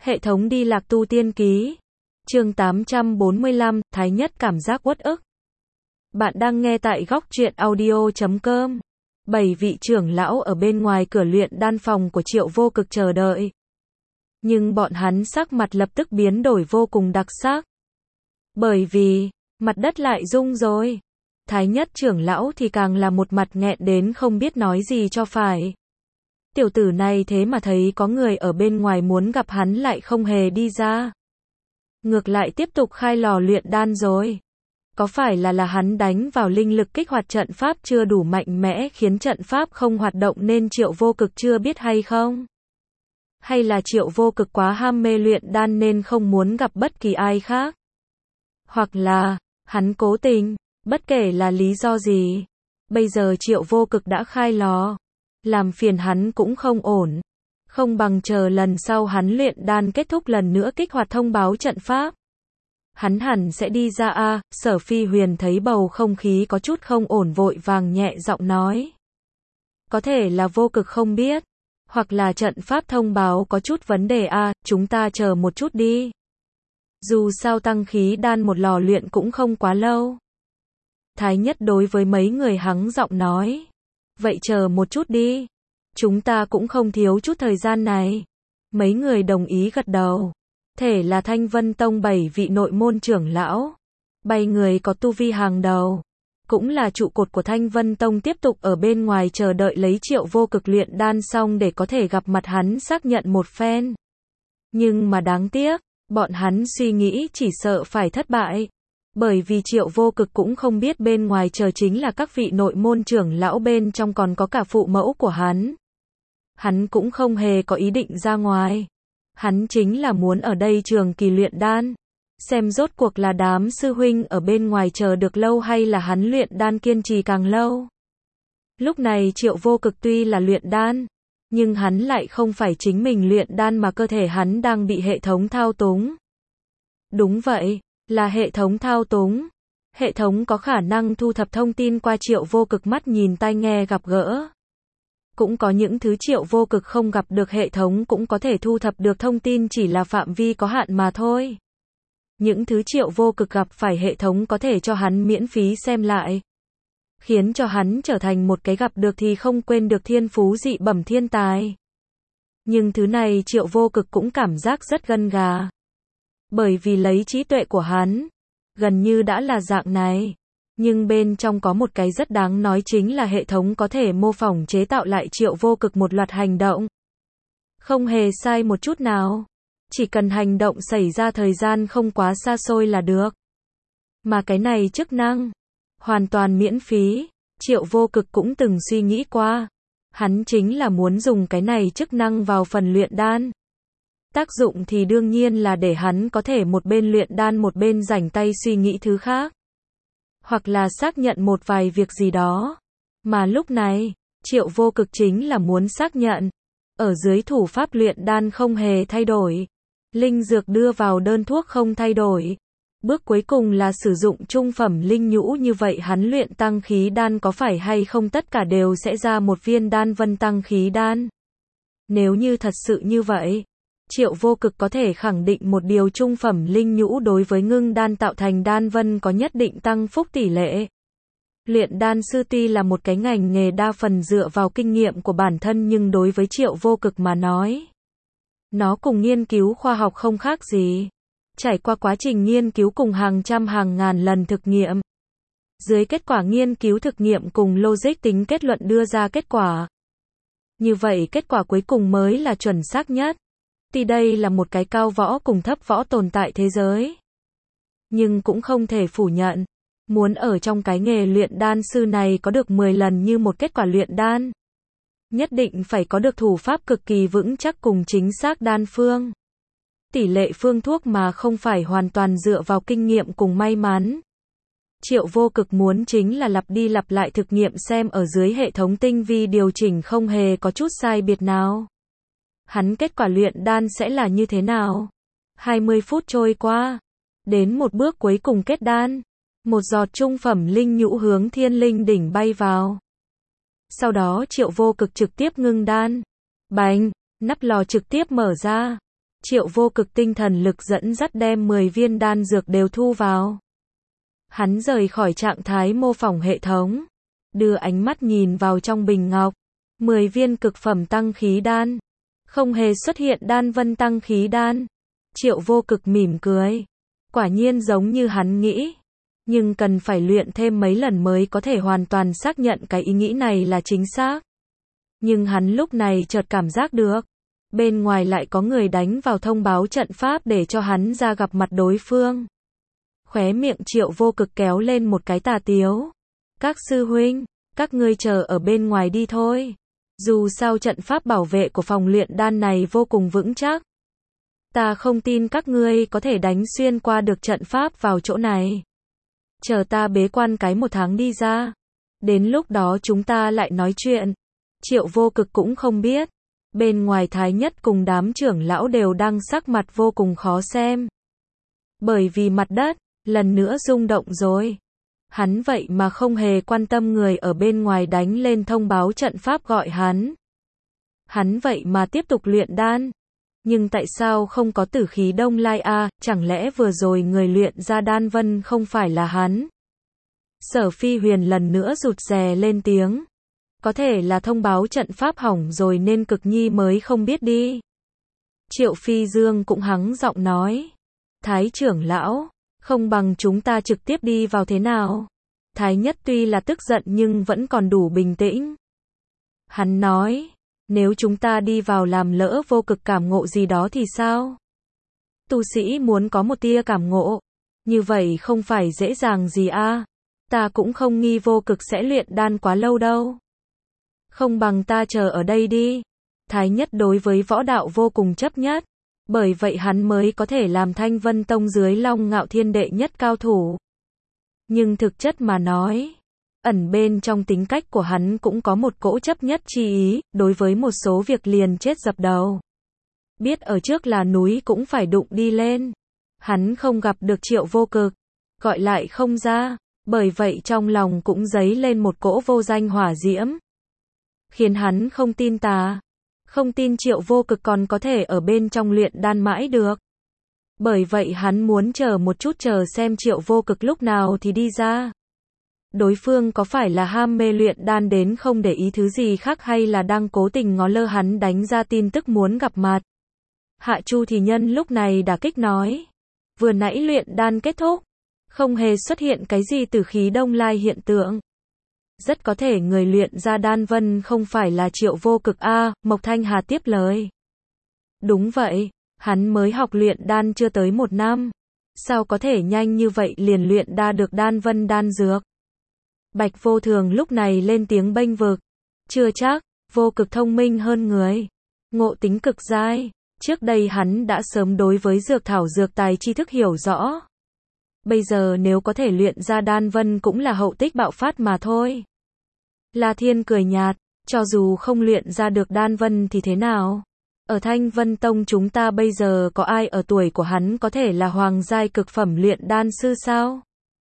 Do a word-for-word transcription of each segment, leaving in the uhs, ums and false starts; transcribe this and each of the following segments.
Hệ thống đi lạc tu tiên ký. Chương tám trăm bốn mươi lăm, Thái Nhất cảm giác uất ức. Bạn đang nghe tại góc truyện audio chấm com. Bảy vị trưởng lão ở bên ngoài cửa luyện đan phòng của Triệu Vô Cực chờ đợi. Nhưng bọn hắn sắc mặt lập tức biến đổi vô cùng đặc sắc. Bởi vì, mặt đất lại rung rồi. Thái Nhất trưởng lão thì càng là một mặt nghẹn đến không biết nói gì cho phải. Tiểu tử này thế mà thấy có người ở bên ngoài muốn gặp hắn lại không hề đi ra. Ngược lại tiếp tục khai lò luyện đan rồi. Có phải là là hắn đánh vào linh lực kích hoạt trận pháp chưa đủ mạnh mẽ khiến trận pháp không hoạt động nên Triệu Vô Cực chưa biết hay không? Hay là Triệu Vô Cực quá ham mê luyện đan nên không muốn gặp bất kỳ ai khác? Hoặc là, hắn cố tình, bất kể là lý do gì. Bây giờ Triệu Vô Cực đã khai lò. Làm phiền hắn cũng không ổn. Không bằng chờ lần sau hắn luyện đan kết thúc lần nữa kích hoạt thông báo trận pháp. Hắn hẳn sẽ đi ra a. À, Sở Phi Huyền thấy bầu không khí có chút không ổn vội vàng nhẹ giọng nói. Có thể là Vô Cực không biết. Hoặc là trận pháp thông báo có chút vấn đề a. À, chúng ta chờ một chút đi. Dù sao tăng khí đan một lò luyện cũng không quá lâu. Thái Nhất đối với mấy người hắng giọng nói. Vậy chờ một chút đi. Chúng ta cũng không thiếu chút thời gian này. Mấy người đồng ý gật đầu. Thể là Thanh Vân Tông bảy vị nội môn trưởng lão. Bảy người có tu vi hàng đầu. Cũng là trụ cột của Thanh Vân Tông tiếp tục ở bên ngoài chờ đợi lấy Triệu Vô Cực luyện đan xong để có thể gặp mặt hắn xác nhận một phen. Nhưng mà đáng tiếc, bọn hắn suy nghĩ chỉ sợ phải thất bại. Bởi vì Triệu Vô Cực cũng không biết bên ngoài chờ chính là các vị nội môn trưởng lão, bên trong còn có cả phụ mẫu của hắn. Hắn cũng không hề có ý định ra ngoài. Hắn chính là muốn ở đây trường kỳ luyện đan. Xem rốt cuộc là đám sư huynh ở bên ngoài chờ được lâu hay là hắn luyện đan kiên trì càng lâu. Lúc này Triệu Vô Cực tuy là luyện đan, nhưng hắn lại không phải chính mình luyện đan mà cơ thể hắn đang bị hệ thống thao túng. Đúng vậy. Là hệ thống thao túng. Hệ thống có khả năng thu thập thông tin qua Triệu Vô Cực mắt nhìn tai nghe gặp gỡ. Cũng có những thứ Triệu Vô Cực không gặp được, hệ thống cũng có thể thu thập được thông tin, chỉ là phạm vi có hạn mà thôi. Những thứ Triệu Vô Cực gặp phải hệ thống có thể cho hắn miễn phí xem lại. Khiến cho hắn trở thành một cái gặp được thì không quên được thiên phú dị bẩm thiên tài. Nhưng thứ này Triệu Vô Cực cũng cảm giác rất gân gà. Bởi vì lấy trí tuệ của hắn, gần như đã là dạng này. Nhưng bên trong có một cái rất đáng nói chính là hệ thống có thể mô phỏng chế tạo lại Triệu Vô Cực một loạt hành động. Không hề sai một chút nào. Chỉ cần hành động xảy ra thời gian không quá xa xôi là được. Mà cái này chức năng, hoàn toàn miễn phí. Triệu Vô Cực cũng từng suy nghĩ qua. Hắn chính là muốn dùng cái này chức năng vào phần luyện đan. Tác dụng thì đương nhiên là để hắn có thể một bên luyện đan một bên rảnh tay suy nghĩ thứ khác. Hoặc là xác nhận một vài việc gì đó. Mà lúc này, Triệu Vô Cực chính là muốn xác nhận. Ở dưới thủ pháp luyện đan không hề thay đổi. Linh dược đưa vào đơn thuốc không thay đổi. Bước cuối cùng là sử dụng trung phẩm linh nhũ, như vậy hắn luyện tăng khí đan có phải hay không tất cả đều sẽ ra một viên đan vân tăng khí đan. Nếu như thật sự như vậy, Triệu Vô Cực có thể khẳng định một điều, trung phẩm linh nhũ đối với ngưng đan tạo thành đan vân có nhất định tăng phúc tỷ lệ. Luyện đan sư tuy là một cái ngành nghề đa phần dựa vào kinh nghiệm của bản thân, nhưng đối với Triệu Vô Cực mà nói, nó cùng nghiên cứu khoa học không khác gì. Trải qua quá trình nghiên cứu cùng hàng trăm hàng ngàn lần thực nghiệm. Dưới kết quả nghiên cứu thực nghiệm cùng logic tính kết luận đưa ra kết quả. Như vậy kết quả cuối cùng mới là chuẩn xác nhất. Tuy đây là một cái cao võ cùng thấp võ tồn tại thế giới. Nhưng cũng không thể phủ nhận. Muốn ở trong cái nghề luyện đan sư này có được mười lần như một kết quả luyện đan. Nhất định phải có được thủ pháp cực kỳ vững chắc cùng chính xác đan phương. Tỷ lệ phương thuốc mà không phải hoàn toàn dựa vào kinh nghiệm cùng may mắn. Triệu Vô Cực muốn chính là lặp đi lặp lại thực nghiệm xem ở dưới hệ thống tinh vi điều chỉnh không hề có chút sai biệt nào. Hắn kết quả luyện đan sẽ là như thế nào? hai mươi phút trôi qua. Đến một bước cuối cùng kết đan. Một giọt trung phẩm linh nhũ hướng thiên linh đỉnh bay vào. Sau đó Triệu Vô Cực trực tiếp ngưng đan. Bành, nắp lò trực tiếp mở ra. Triệu Vô Cực tinh thần lực dẫn dắt đem mười viên đan dược đều thu vào. Hắn rời khỏi trạng thái mô phỏng hệ thống, đưa ánh mắt nhìn vào trong bình ngọc, mười viên cực phẩm tăng khí đan, không hề xuất hiện đan vân tăng khí đan. Triệu Vô Cực mỉm cười, quả nhiên giống như hắn nghĩ, nhưng cần phải luyện thêm mấy lần mới có thể hoàn toàn xác nhận cái ý nghĩ này là chính xác. Nhưng hắn lúc này chợt cảm giác được, bên ngoài lại có người đánh vào thông báo trận pháp để cho hắn ra gặp mặt đối phương. Khóe miệng Triệu Vô Cực kéo lên một cái tà tiếu. Các sư huynh, các ngươi chờ ở bên ngoài đi thôi. Dù sao trận pháp bảo vệ của phòng luyện đan này vô cùng vững chắc. Ta không tin các ngươi có thể đánh xuyên qua được trận pháp vào chỗ này. Chờ ta bế quan cái một tháng đi ra. Đến lúc đó chúng ta lại nói chuyện. Triệu Vô Cực cũng không biết. Bên ngoài Thái Nhất cùng đám trưởng lão đều đang sắc mặt vô cùng khó xem. Bởi vì mặt đất, lần nữa rung động rồi. Hắn vậy mà không hề quan tâm người ở bên ngoài đánh lên thông báo trận pháp gọi hắn. Hắn vậy mà tiếp tục luyện đan. Nhưng tại sao không có tử khí đông lai a, à, chẳng lẽ vừa rồi người luyện ra đan vân không phải là hắn? Sở Phi Huyền lần nữa rụt rè lên tiếng. Có thể là thông báo trận pháp hỏng rồi nên Cực Nhi mới không biết đi. Triệu Phi Dương cũng hắng giọng nói. Thái trưởng lão, không bằng chúng ta trực tiếp đi vào thế nào? Thái Nhất tuy là tức giận nhưng vẫn còn đủ bình tĩnh. Hắn nói, nếu chúng ta đi vào làm lỡ Vô Cực cảm ngộ gì đó thì sao? Tu sĩ muốn có một tia cảm ngộ, như vậy không phải dễ dàng gì a. À? Ta cũng không nghi Vô Cực sẽ luyện đan quá lâu đâu. Không bằng ta chờ ở đây đi. Thái Nhất đối với võ đạo vô cùng chấp nhất, bởi vậy hắn mới có thể làm Thanh Vân Tông dưới Long Ngạo Thiên đệ nhất cao thủ. Nhưng thực chất mà nói, ẩn bên trong tính cách của hắn cũng có một cỗ chấp nhất chi ý, đối với một số việc liền chết dập đầu. Biết ở trước là núi cũng phải đụng đi lên. Hắn không gặp được Triệu Vô Cực, gọi lại không ra, bởi vậy trong lòng cũng dấy lên một cỗ vô danh hỏa diễm. Khiến hắn không tin tà, không tin Triệu Vô Cực còn có thể ở bên trong luyện đan mãi được. Bởi vậy hắn muốn chờ một chút, chờ xem Triệu Vô Cực lúc nào thì đi ra. Đối phương có phải là ham mê luyện đan đến không để ý thứ gì khác hay là đang cố tình ngó lơ hắn đánh ra tin tức muốn gặp mặt. Hạ Chu thì nhân lúc này đả kích nói. Vừa nãy luyện đan kết thúc, không hề xuất hiện cái gì tử khí đông lai hiện tượng. Rất có thể người luyện ra đan vân không phải là Triệu Vô Cực a. À, Mộc Thanh Hà tiếp lời. Đúng vậy, hắn mới học luyện đan chưa tới một năm. Sao có thể nhanh như vậy liền luyện đa được đan vân đan dược? Bạch Vô Thường lúc này lên tiếng bênh vực. Chưa chắc, Vô Cực thông minh hơn người. Ngộ tính cực dai. Trước đây hắn đã sớm đối với dược thảo dược tài tri thức hiểu rõ. Bây giờ nếu có thể luyện ra đan vân cũng là hậu tích bạo phát mà thôi. La Thiên cười nhạt, cho dù không luyện ra được đan vân thì thế nào? Ở Thanh Vân Tông chúng ta bây giờ có ai ở tuổi của hắn có thể là hoàng giai cực phẩm luyện đan sư sao?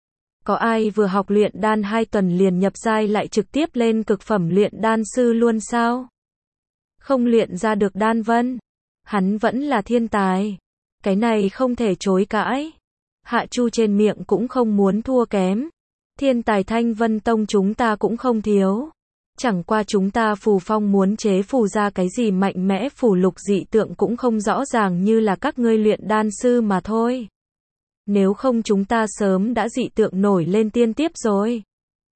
Có ai vừa học luyện đan hai tuần liền nhập giai lại trực tiếp lên cực phẩm luyện đan sư luôn sao? Không luyện ra được đan vân, hắn vẫn là thiên tài. Cái này không thể chối cãi. Hạ Chu trên miệng cũng không muốn thua kém. Thiên tài Thanh Vân Tông chúng ta cũng không thiếu. Chẳng qua chúng ta phù phong muốn chế phù ra cái gì mạnh mẽ phù lục dị tượng cũng không rõ ràng như là các ngươi luyện đan sư mà thôi. Nếu không chúng ta sớm đã dị tượng nổi lên tiên tiếp rồi.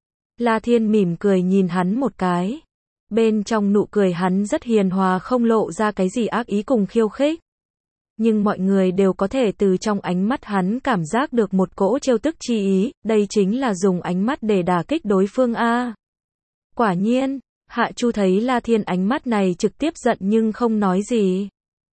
La Thiên mỉm cười nhìn hắn một cái. Bên trong nụ cười hắn rất hiền hòa, không lộ ra cái gì ác ý cùng khiêu khích. Nhưng mọi người đều có thể từ trong ánh mắt hắn cảm giác được một cỗ trêu tức chi ý, đây chính là dùng ánh mắt để đả kích đối phương a. Quả nhiên, Hạ Chu thấy La Thiên ánh mắt này trực tiếp giận nhưng không nói gì.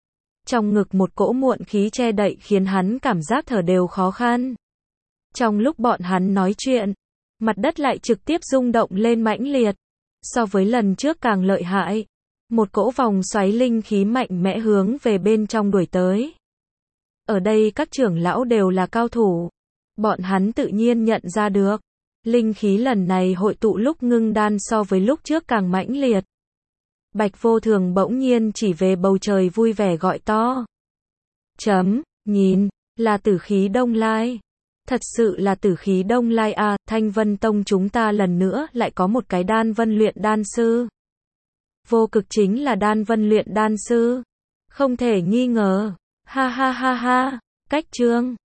Trong ngực một cỗ muộn khí che đậy khiến hắn cảm giác thở đều khó khăn. Trong lúc bọn hắn nói chuyện, mặt đất lại trực tiếp rung động lên mãnh liệt. So với lần trước càng lợi hại. Một cỗ vòng xoáy linh khí mạnh mẽ hướng về bên trong đuổi tới. Ở đây các trưởng lão đều là cao thủ. Bọn hắn tự nhiên nhận ra được. Linh khí lần này hội tụ lúc ngưng đan so với lúc trước càng mãnh liệt. Bạch Vô Thường bỗng nhiên chỉ về bầu trời vui vẻ gọi to. Chấm, nhìn, là tử khí Đông Lai. Thật sự là tử khí Đông Lai à, Thanh Vân Tông chúng ta lần nữa lại có một cái đan vân luyện đan sư. Vô Cực chính là đan vân luyện đan sư. Không thể nghi ngờ. Ha ha ha ha. Cách chương.